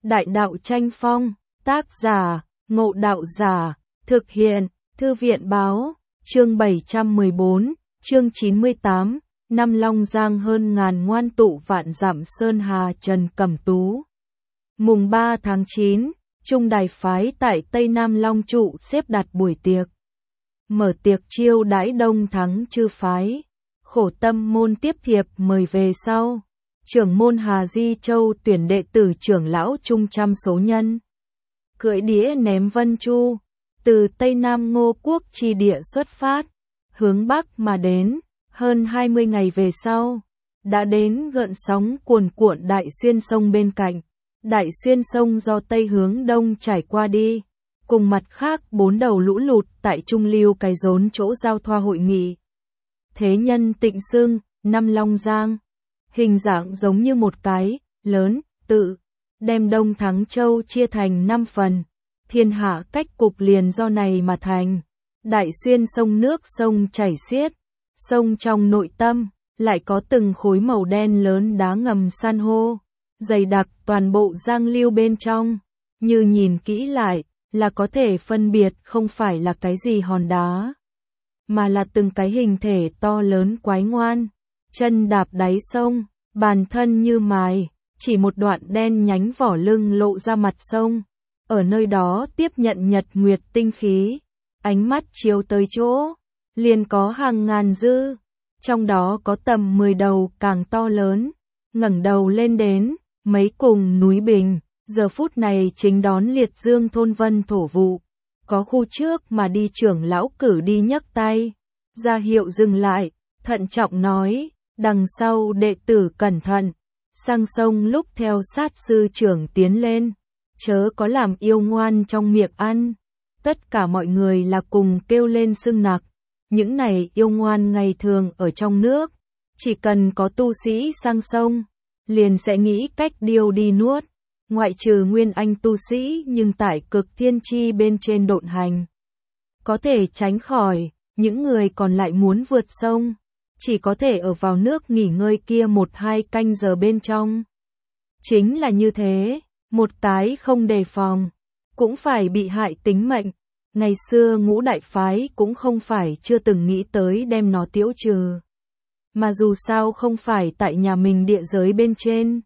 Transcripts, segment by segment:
Đại đạo tranh phong, tác giả, Ngộ Đạo Giả, thực hiện, Thư viện báo, chương 714, chương 98, năm Long Giang hơn ngàn ngoan tụ vạn dặm Sơn Hà Trần Cẩm Tú. Mùng 3 tháng 9, Trung Đài phái tại Tây Nam Long Trụ xếp đặt buổi tiệc. Mở tiệc chiêu đãi đông thắng chư phái. Khổ Tâm môn tiếp thiệp mời về sau. Trưởng môn Hà Di Châu tuyển đệ tử trưởng lão trung trăm số nhân. Cưỡi đĩa ném vân chu, từ Tây Nam Ngô Quốc chi địa xuất phát, hướng Bắc mà đến, hơn 20 ngày về sau, đã đến gợn sóng cuồn cuộn Đại Xuyên sông bên cạnh. Đại Xuyên sông do Tây hướng Đông trải qua đi, cùng mặt khác 4 đầu lũ lụt tại Trung Lưu cái rốn chỗ giao thoa hội nghị. Thế nhân tịnh xưng, năm Long Giang, hình dạng giống như một cái, lớn, tự, đem Đông Thắng Châu chia thành 5 phần, thiên hạ cách cục liền do này mà thành. Đại Xuyên sông nước sông chảy xiết, sông trong nội tâm, lại có từng khối màu đen lớn đá ngầm san hô, dày đặc toàn bộ giang lưu bên trong, như nhìn kỹ lại, là có thể phân biệt không phải là cái gì hòn đá, mà là từng cái hình thể to lớn quái ngoan, chân đạp đáy sông, bàn thân như mài, chỉ một đoạn đen nhánh vỏ lưng lộ ra mặt sông, ở nơi đó tiếp nhận nhật nguyệt tinh khí, ánh mắt chiếu tới chỗ, liền có hàng ngàn dư, trong đó có tầm 10 đầu càng to lớn, ngẩng đầu lên đến, mấy cùng núi Bình, giờ phút này chính đón liệt dương thôn vân thổ vụ, có khu trước mà đi trưởng lão cử đi nhấc tay, ra hiệu dừng lại, thận trọng nói, đằng sau đệ tử cẩn thận, sang sông lúc theo sát sư trưởng tiến lên, chớ có làm yêu ngoan trong miệng ăn, tất cả mọi người là cùng kêu lên xưng nặc, những này yêu ngoan ngày thường ở trong nước, chỉ cần có tu sĩ sang sông, liền sẽ nghĩ cách điều đi nuốt, ngoại trừ nguyên anh tu sĩ nhưng tại cực thiên chi bên trên độn hành. Có thể tránh khỏi, những người còn lại muốn vượt sông, chỉ có thể ở vào nước nghỉ ngơi kia 1-2 canh giờ bên trong. Chính là như thế, một cái không đề phòng, cũng phải bị hại tính mệnh. Ngày xưa Ngũ Đại phái cũng không phải chưa từng nghĩ tới đem nó tiêu trừ. Mà dù sao không phải tại nhà mình địa giới bên trên.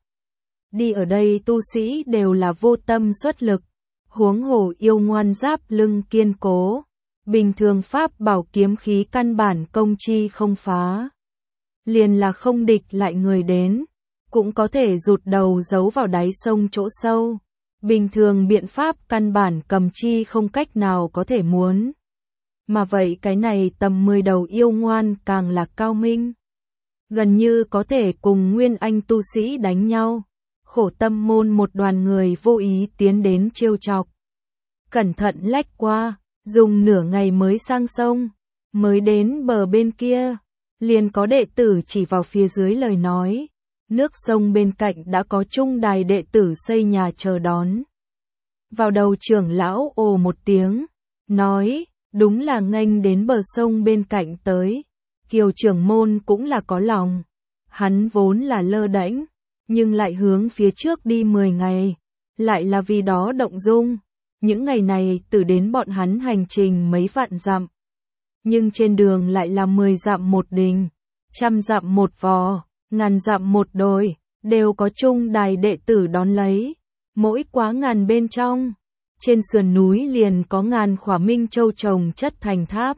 Đi ở đây tu sĩ đều là vô tâm xuất lực, huống hồ yêu ngoan giáp lưng kiên cố. Bình thường pháp bảo kiếm khí căn bản công chi không phá. Liền là không địch lại người đến, cũng có thể rụt đầu giấu vào đáy sông chỗ sâu. Bình thường biện pháp căn bản cầm chi không cách nào có thể muốn. Mà vậy cái này tầm 10 đầu yêu ngoan càng là cao minh. Gần như có thể cùng nguyên anh tu sĩ đánh nhau. Khổ Tâm môn một đoàn người vô ý tiến đến trêu chọc. Cẩn thận lách qua, dùng nửa ngày mới sang sông, mới đến bờ bên kia, liền có đệ tử chỉ vào phía dưới lời nói. Nước sông bên cạnh đã có Trung Đài đệ tử xây nhà chờ đón. Vào đầu trưởng lão ồ một tiếng, nói, đúng là nghênh đến bờ sông bên cạnh tới. Kiều trưởng môn cũng là có lòng. Hắn vốn là lơ đễnh, nhưng lại hướng phía trước đi 10 ngày, lại là vì đó động dung. Những ngày này từ đến bọn hắn hành trình mấy vạn dặm. Nhưng trên đường lại là 10 dặm một đình, 100 dặm một vò, 1000 dặm một đồi, đều có Trung Đài đệ tử đón lấy. Mỗi quá ngàn bên trong, trên sườn núi liền có ngàn khỏa minh châu trồng chất thành tháp.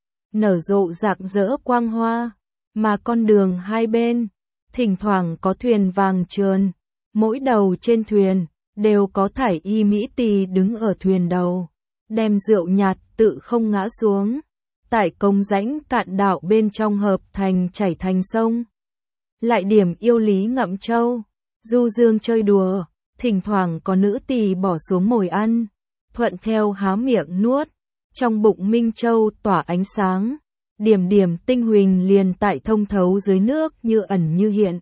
Nở rộ rạng rỡ quang hoa, mà con đường hai bên, thỉnh thoảng có thuyền vàng trườn, mỗi đầu trên thuyền, đều có thải y mỹ tỳ đứng ở thuyền đầu, đem rượu nhạt tự không ngã xuống, tại công rãnh cạn đạo bên trong hợp thành chảy thành sông. Lại điểm yêu lý ngậm châu, du dương chơi đùa, thỉnh thoảng có nữ tỳ bỏ xuống mồi ăn, thuận theo há miệng nuốt, trong bụng minh châu tỏa ánh sáng, điểm điểm tinh huỳnh liền tại thông thấu dưới nước như ẩn như hiện.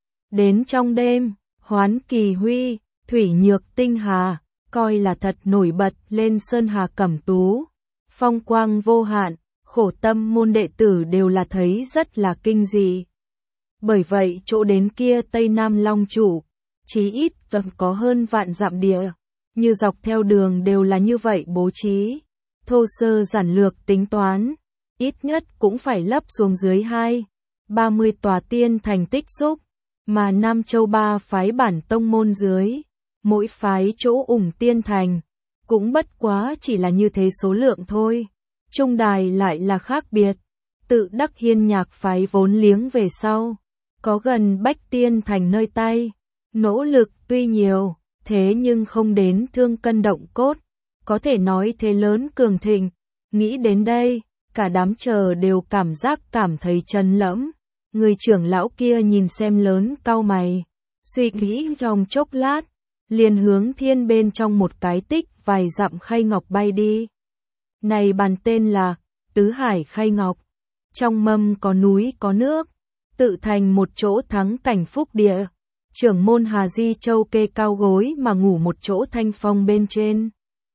Đến trong đêm, hoán kỳ huy, thủy nhược tinh hà, coi là thật nổi bật lên Sơn Hà Cẩm Tú, phong quang vô hạn, Khổ Tâm môn đệ tử đều là thấy rất là kinh dị. Bởi vậy chỗ đến kia Tây Nam Long Chủ, chí ít vẫn có hơn vạn dặm địa, như dọc theo đường đều là như vậy bố trí. Thô sơ giản lược tính toán, ít nhất cũng phải lấp xuống dưới 30 tòa tiên thành tích xúc, mà Nam Châu ba phái bản tông môn dưới, mỗi phái chỗ ủng tiên thành, cũng bất quá chỉ là như thế số lượng thôi. Trung đài lại là khác biệt, tự đắc Hiên Nhạc phái vốn liếng về sau, có gần bách tiên thành nơi tay, nỗ lực tuy nhiều, thế nhưng không đến thương cân động cốt, có thể nói thế lớn cường thịnh. Nghĩ đến đây, cả đám chờ đều cảm thấy chấn lẫm. Người trưởng lão kia nhìn xem lớn cau mày, suy nghĩ trong chốc lát, liền hướng thiên bên trong một cái tích vài dặm khay ngọc bay đi. Này bàn tên là Tứ Hải Khay Ngọc, trong mâm có núi có nước, tự thành một chỗ thắng cảnh phúc địa. Trưởng môn Hà Di Châu kê cao gối mà ngủ một chỗ thanh phong bên trên.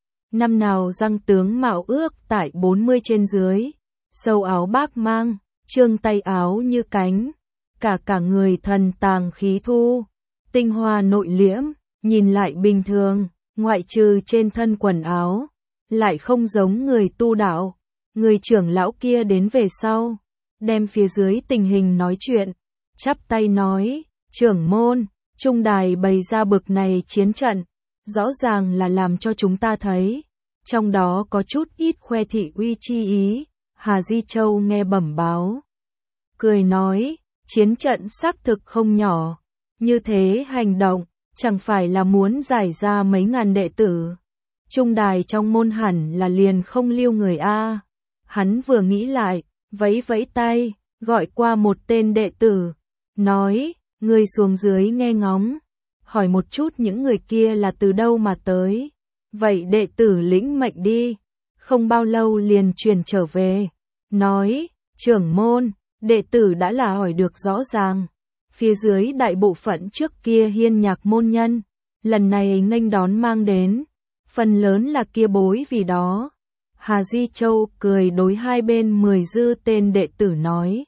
Năm nào răng tướng mạo ước tại 40 trên dưới, sâu áo bác mang, trương tay áo như cánh, cả người thần tàng khí thu, tinh hoa nội liễm, nhìn lại bình thường, ngoại trừ trên thân quần áo, lại không giống người tu đạo. Người trưởng lão kia đến về sau, đem phía dưới tình hình nói chuyện, chắp tay nói, trưởng môn, trung đài bày ra bực này chiến trận, rõ ràng là làm cho chúng ta thấy, trong đó có chút ít khoe thị uy chi ý. Hà Di Châu nghe bẩm báo, cười nói, chiến trận xác thực không nhỏ, như thế hành động, chẳng phải là muốn giải ra mấy ngàn đệ tử. Trung đài trong môn hẳn là liền không lưu người a. Hắn vừa nghĩ lại, vẫy vẫy tay, gọi qua một tên đệ tử, nói, người xuống dưới nghe ngóng, hỏi một chút những người kia là từ đâu mà tới. Vậy đệ tử lĩnh mệnh đi, không bao lâu liền truyền trở về, nói, trưởng môn, đệ tử đã là hỏi được rõ ràng, phía dưới đại bộ phận trước kia Hiên Nhạc môn nhân, lần này nghênh đón mang đến, phần lớn là kia bối vì đó. Hà Di Châu cười đối hai bên 10 dư tên đệ tử nói,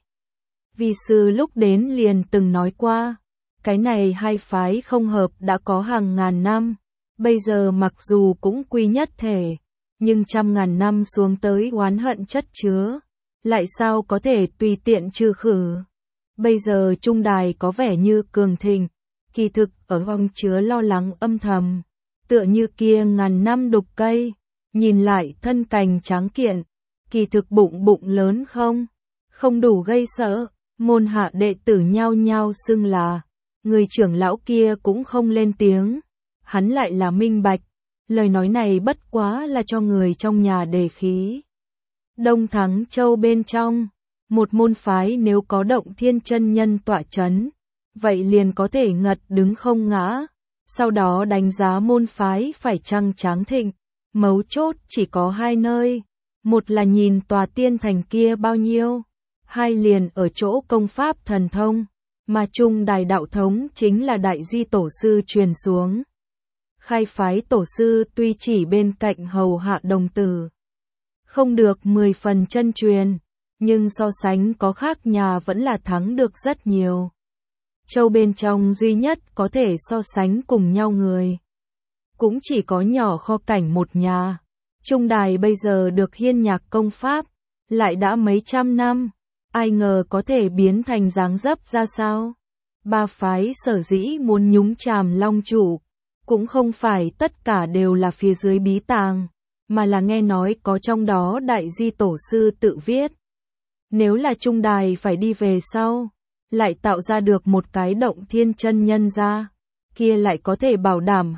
vì sư lúc đến liền từng nói qua, cái này hai phái không hợp đã có hàng ngàn năm, bây giờ mặc dù cũng quy nhất thể, nhưng trăm ngàn năm xuống tới oán hận chất chứa, lại sao có thể tùy tiện trừ khử. Bây giờ trung đài có vẻ như cường thịnh, kỳ thực ở vòng chứa lo lắng âm thầm, tựa như kia ngàn năm đục cây, nhìn lại thân cành tráng kiện, kỳ thực bụng lớn không đủ gây sợ. Môn hạ đệ tử nhao nhao xưng là, người trưởng lão kia cũng không lên tiếng, hắn lại là minh bạch, lời nói này bất quá là cho người trong nhà đề khí. Đông Thắng Châu bên trong, một môn phái nếu có Động Thiên chân nhân tọa chấn, vậy liền có thể ngật đứng không ngã, sau đó đánh giá môn phái phải chăng tráng thịnh, mấu chốt chỉ có hai nơi, một là nhìn tòa tiên thành kia bao nhiêu, hai liền ở chỗ công pháp thần thông, mà trung đài đạo thống chính là đại di tổ sư truyền xuống. Khai phái tổ sư tuy chỉ bên cạnh hầu hạ đồng tử, không được 10 phần chân truyền, nhưng so sánh có khác nhà vẫn là thắng được rất nhiều. Châu bên trong duy nhất có thể so sánh cùng nhau người, cũng chỉ có nhỏ kho cảnh một nhà. Trung đài bây giờ được Hiên Nhạc công pháp, lại đã mấy trăm năm, ai ngờ có thể biến thành dáng dấp ra sao. Ba phái sở dĩ muốn nhúng chàm Long chủ, cũng không phải tất cả đều là phía dưới bí tàng, mà là nghe nói có trong đó đại di tổ sư tự viết. Nếu là trung đài phải đi về sau, lại tạo ra được một cái Động Thiên chân nhân ra, kia lại có thể bảo đảm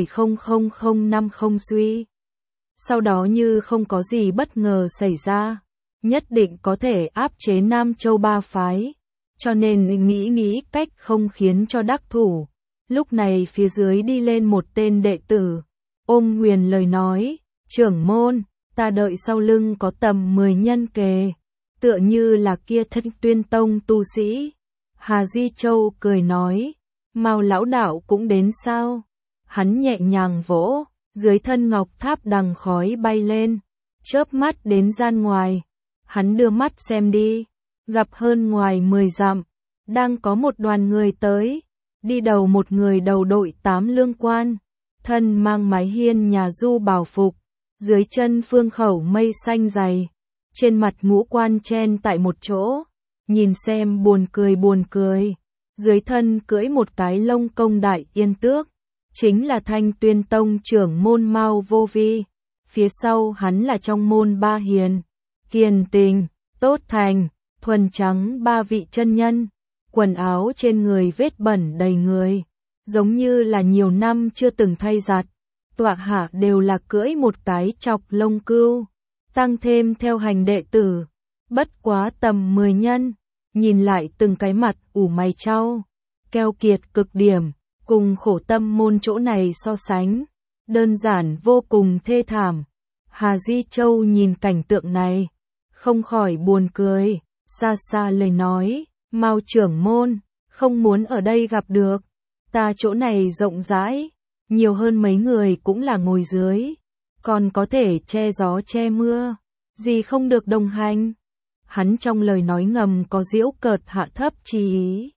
2,00050 suy. Sau đó như không có gì bất ngờ xảy ra, nhất định có thể áp chế Nam Châu ba phái, cho nên nghĩ cách không khiến cho đắc thủ. Lúc này phía dưới đi lên một tên đệ tử, ôm huyền lời nói, trưởng môn, ta đợi sau lưng có tầm 10 nhân kề, tựa như là kia Thân Tuyên Tông tu sĩ. Hà Di Châu cười nói, Mao lão đạo cũng đến sao? Hắn nhẹ nhàng vỗ, dưới thân ngọc tháp đằng khói bay lên, chớp mắt đến gian ngoài. Hắn đưa mắt xem đi, gặp hơn ngoài 10 dặm, đang có một đoàn người tới, đi đầu một người đầu đội 8 lương quan, thân mang mái hiên nhà du bào phục, dưới chân phương khẩu mây xanh dày, trên mặt ngũ quan chen tại một chỗ, nhìn xem buồn cười, dưới thân cưỡi một cái lông công đại yên tước, chính là Thanh Tuyên Tông trưởng môn Mao Vô Vi, phía sau hắn là trong môn Ba Hiền, Kiền Tình, Tốt Thành, Thuần Trắng ba vị chân nhân, quần áo trên người vết bẩn đầy người, giống như là nhiều năm chưa từng thay giặt, tọa hạ đều là cưỡi một cái chọc lông cừu, tăng thêm theo hành đệ tử, bất quá tầm 10 nhân, nhìn lại từng cái mặt ủ mày chau, keo kiệt cực điểm, cùng Khổ Tâm môn chỗ này so sánh, đơn giản vô cùng thê thảm. Hà Di Châu nhìn cảnh tượng này, không khỏi buồn cười, xa xa lời nói, Mao trưởng môn, không muốn ở đây gặp được, ta chỗ này rộng rãi, nhiều hơn mấy người cũng là ngồi dưới, còn có thể che gió che mưa, gì không được đồng hành. Hắn trong lời nói ngầm có giễu cợt hạ thấp chi ý.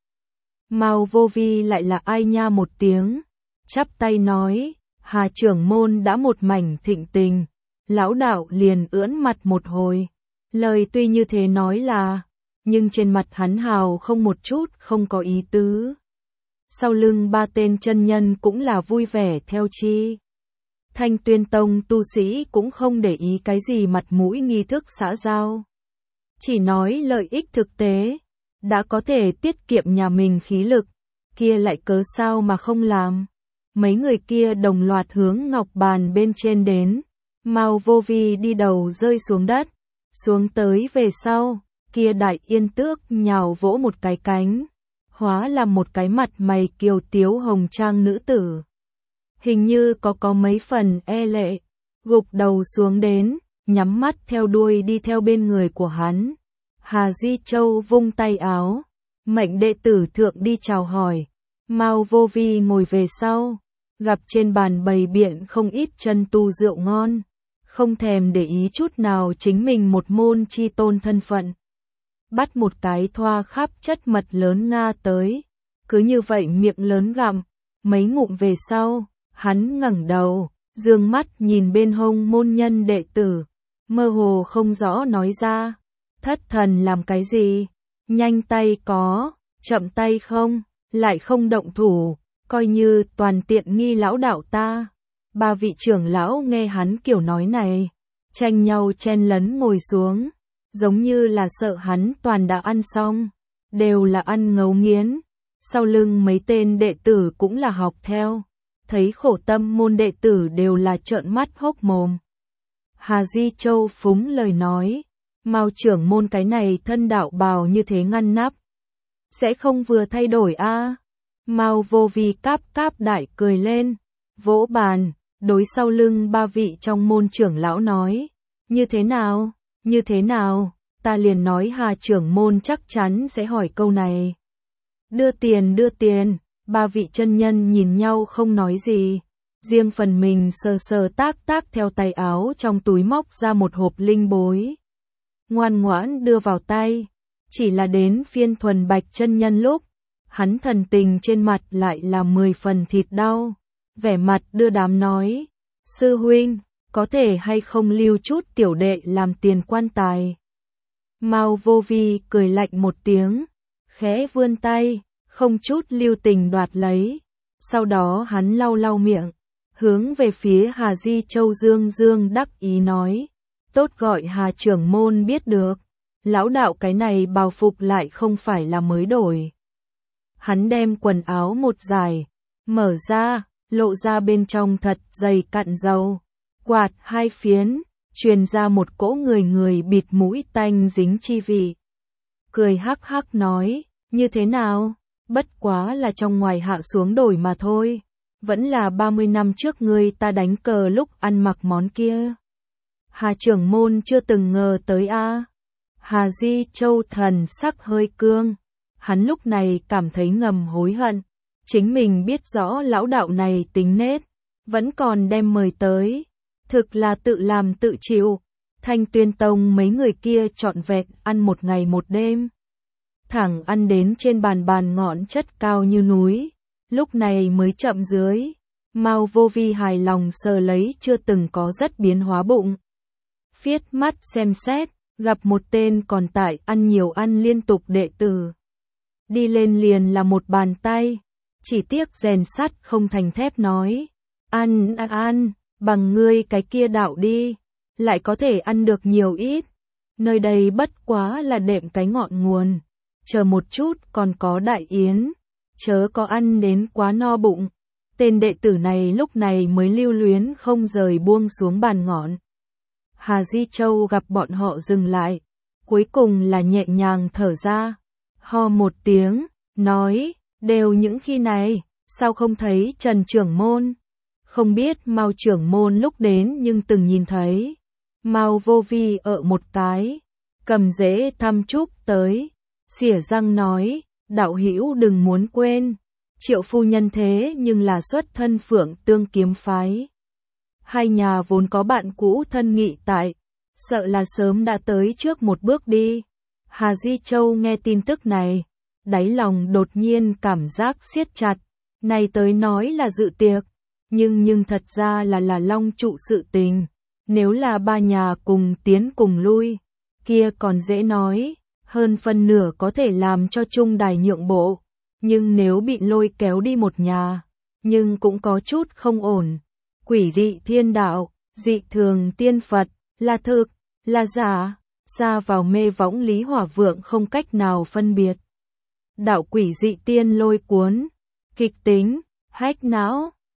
Mao Vô Vi lại là ai nha một tiếng, chắp tay nói, Hà trưởng môn đã một mảnh thịnh tình, lão đạo liền ưỡn mặt một hồi, lời tuy như thế nói là, nhưng trên mặt hắn hào không một chút không có ý tứ. Sau lưng ba tên chân nhân cũng là vui vẻ theo chi. Thanh Tuyên Tông tu sĩ cũng không để ý cái gì mặt mũi nghi thức xã giao. Chỉ nói lợi ích thực tế, đã có thể tiết kiệm nhà mình khí lực, kia lại cớ sao mà không làm. Mấy người kia đồng loạt hướng ngọc bàn bên trên đến, Mao Vô Vi đi đầu rơi xuống đất, xuống tới về sau, kia đại yên tước nhào vỗ một cái cánh, hóa làm một cái mặt mày kiều tiếu hồng trang nữ tử. Hình như có mấy phần e lệ, gục đầu xuống đến, nhắm mắt theo đuôi đi theo bên người của hắn. Hà Di Châu vung tay áo, mệnh đệ tử thượng đi chào hỏi. Mao Vô Vi ngồi về sau, gặp trên bàn bày biện không ít chân tu rượu ngon, không thèm để ý chút nào chính mình một môn chi tôn thân phận. Bắt một cái thoa khắp chất mật lớn Nga tới, cứ như vậy miệng lớn gặm, mấy ngụm về sau, hắn ngẩng đầu, dương mắt nhìn bên hông môn nhân đệ tử, mơ hồ không rõ nói ra, thất thần làm cái gì, nhanh tay có, chậm tay không, lại không động thủ, coi như toàn tiện nghi lão đạo ta. Ba vị trưởng lão nghe hắn kiểu nói này, tranh nhau chen lấn ngồi xuống, giống như là sợ hắn toàn đã ăn xong, đều là ăn ngấu nghiến. Sau lưng mấy tên đệ tử cũng là học theo, thấy Khổ Tâm môn đệ tử đều là trợn mắt hốc mồm. Hà Di Châu phúng lời nói, Mao trưởng môn cái này thân đạo bào như thế ngăn nắp, sẽ không vừa thay đổi a? Mao Vô Vi cáp cáp đại cười lên, vỗ bàn, đối sau lưng ba vị trong môn trưởng lão nói, như thế nào, ta liền nói Hà trưởng môn chắc chắn sẽ hỏi câu này. Đưa tiền, ba vị chân nhân nhìn nhau không nói gì, riêng phần mình sờ sờ tác theo tay áo trong túi móc ra một hộp linh bối. Ngoan ngoãn đưa vào tay, chỉ là đến phiên Thuần Bạch chân nhân lúc, hắn thần tình trên mặt lại là 10 phần thịt đau, vẻ mặt đưa đám nói, sư huynh, có thể hay không lưu chút tiểu đệ làm tiền quan tài. Mao Vô Vi cười lạnh một tiếng, khẽ vươn tay, không chút lưu tình đoạt lấy, sau đó hắn lau miệng, hướng về phía Hà Di Châu dương đắc ý nói, tốt gọi Hà trưởng môn biết được, lão đạo cái này bào phục lại không phải là mới đổi. Hắn đem quần áo một giải, mở ra, lộ ra bên trong thật dày cặn dầu, quạt hai phiến, truyền ra một cỗ người bịt mũi tanh dính chi vị. Cười hắc hắc nói, như thế nào, bất quá là trong ngoài hạ xuống đổi mà thôi, vẫn là 30 năm trước ngươi ta đánh cờ lúc ăn mặc món kia. Hà trưởng môn chưa từng ngờ tới a. Hà Di Châu thần sắc hơi cương, hắn lúc này cảm thấy ngầm hối hận, chính mình biết rõ lão đạo này tính nết, vẫn còn đem mời tới, thực là tự làm tự chịu. Thanh Tuyên Tông mấy người kia trọn vẹn ăn một ngày một đêm, thẳng ăn đến trên bàn ngọn chất cao như núi, lúc này mới chậm dưới. Mao Vô Vi hài lòng sờ lấy chưa từng có rất biến hóa bụng. Phiết mắt xem xét, gặp một tên còn tại ăn nhiều ăn liên tục đệ tử. Đi lên liền là một bàn tay, chỉ tiếc rèn sắt không thành thép nói. Ăn, bằng ngươi cái kia đạo đi, lại có thể ăn được nhiều ít. Nơi đây bất quá là đệm cái ngọn nguồn, chờ một chút còn có đại yến, chớ có ăn đến quá no bụng. Tên đệ tử này lúc này mới lưu luyến không rời buông xuống bàn ngọn. Hà Di Châu gặp bọn họ dừng lại, cuối cùng là nhẹ nhàng thở ra, ho một tiếng, nói, đều những khi này, sao không thấy Trần trưởng môn? Không biết Mao trưởng môn lúc đến nhưng từng nhìn thấy. Mao Vô Vi ở một cái, cầm rễ thăm chúc tới, xỉa răng nói, đạo hữu đừng muốn quên, Triệu phu nhân thế nhưng là xuất thân Phượng Tương kiếm phái. Hai nhà vốn có bạn cũ thân nghị tại, sợ là sớm đã tới trước một bước đi. Hà Di Châu nghe tin tức này, đáy lòng đột nhiên cảm giác siết chặt, này tới nói là dự tiệc, nhưng thật ra là long trụ sự tình. Nếu là ba nhà cùng tiến cùng lui, kia còn dễ nói, hơn phân nửa có thể làm cho trung đài nhượng bộ. Nhưng nếu bị lôi kéo đi một nhà, nhưng cũng có chút không ổn. Quỷ dị thiên đạo, dị thường tiên Phật, là thực, là giả, xa vào mê võng Lý Hỏa Vượng không cách nào phân biệt. Đạo quỷ dị tiên lôi cuốn, kịch tính, hách não,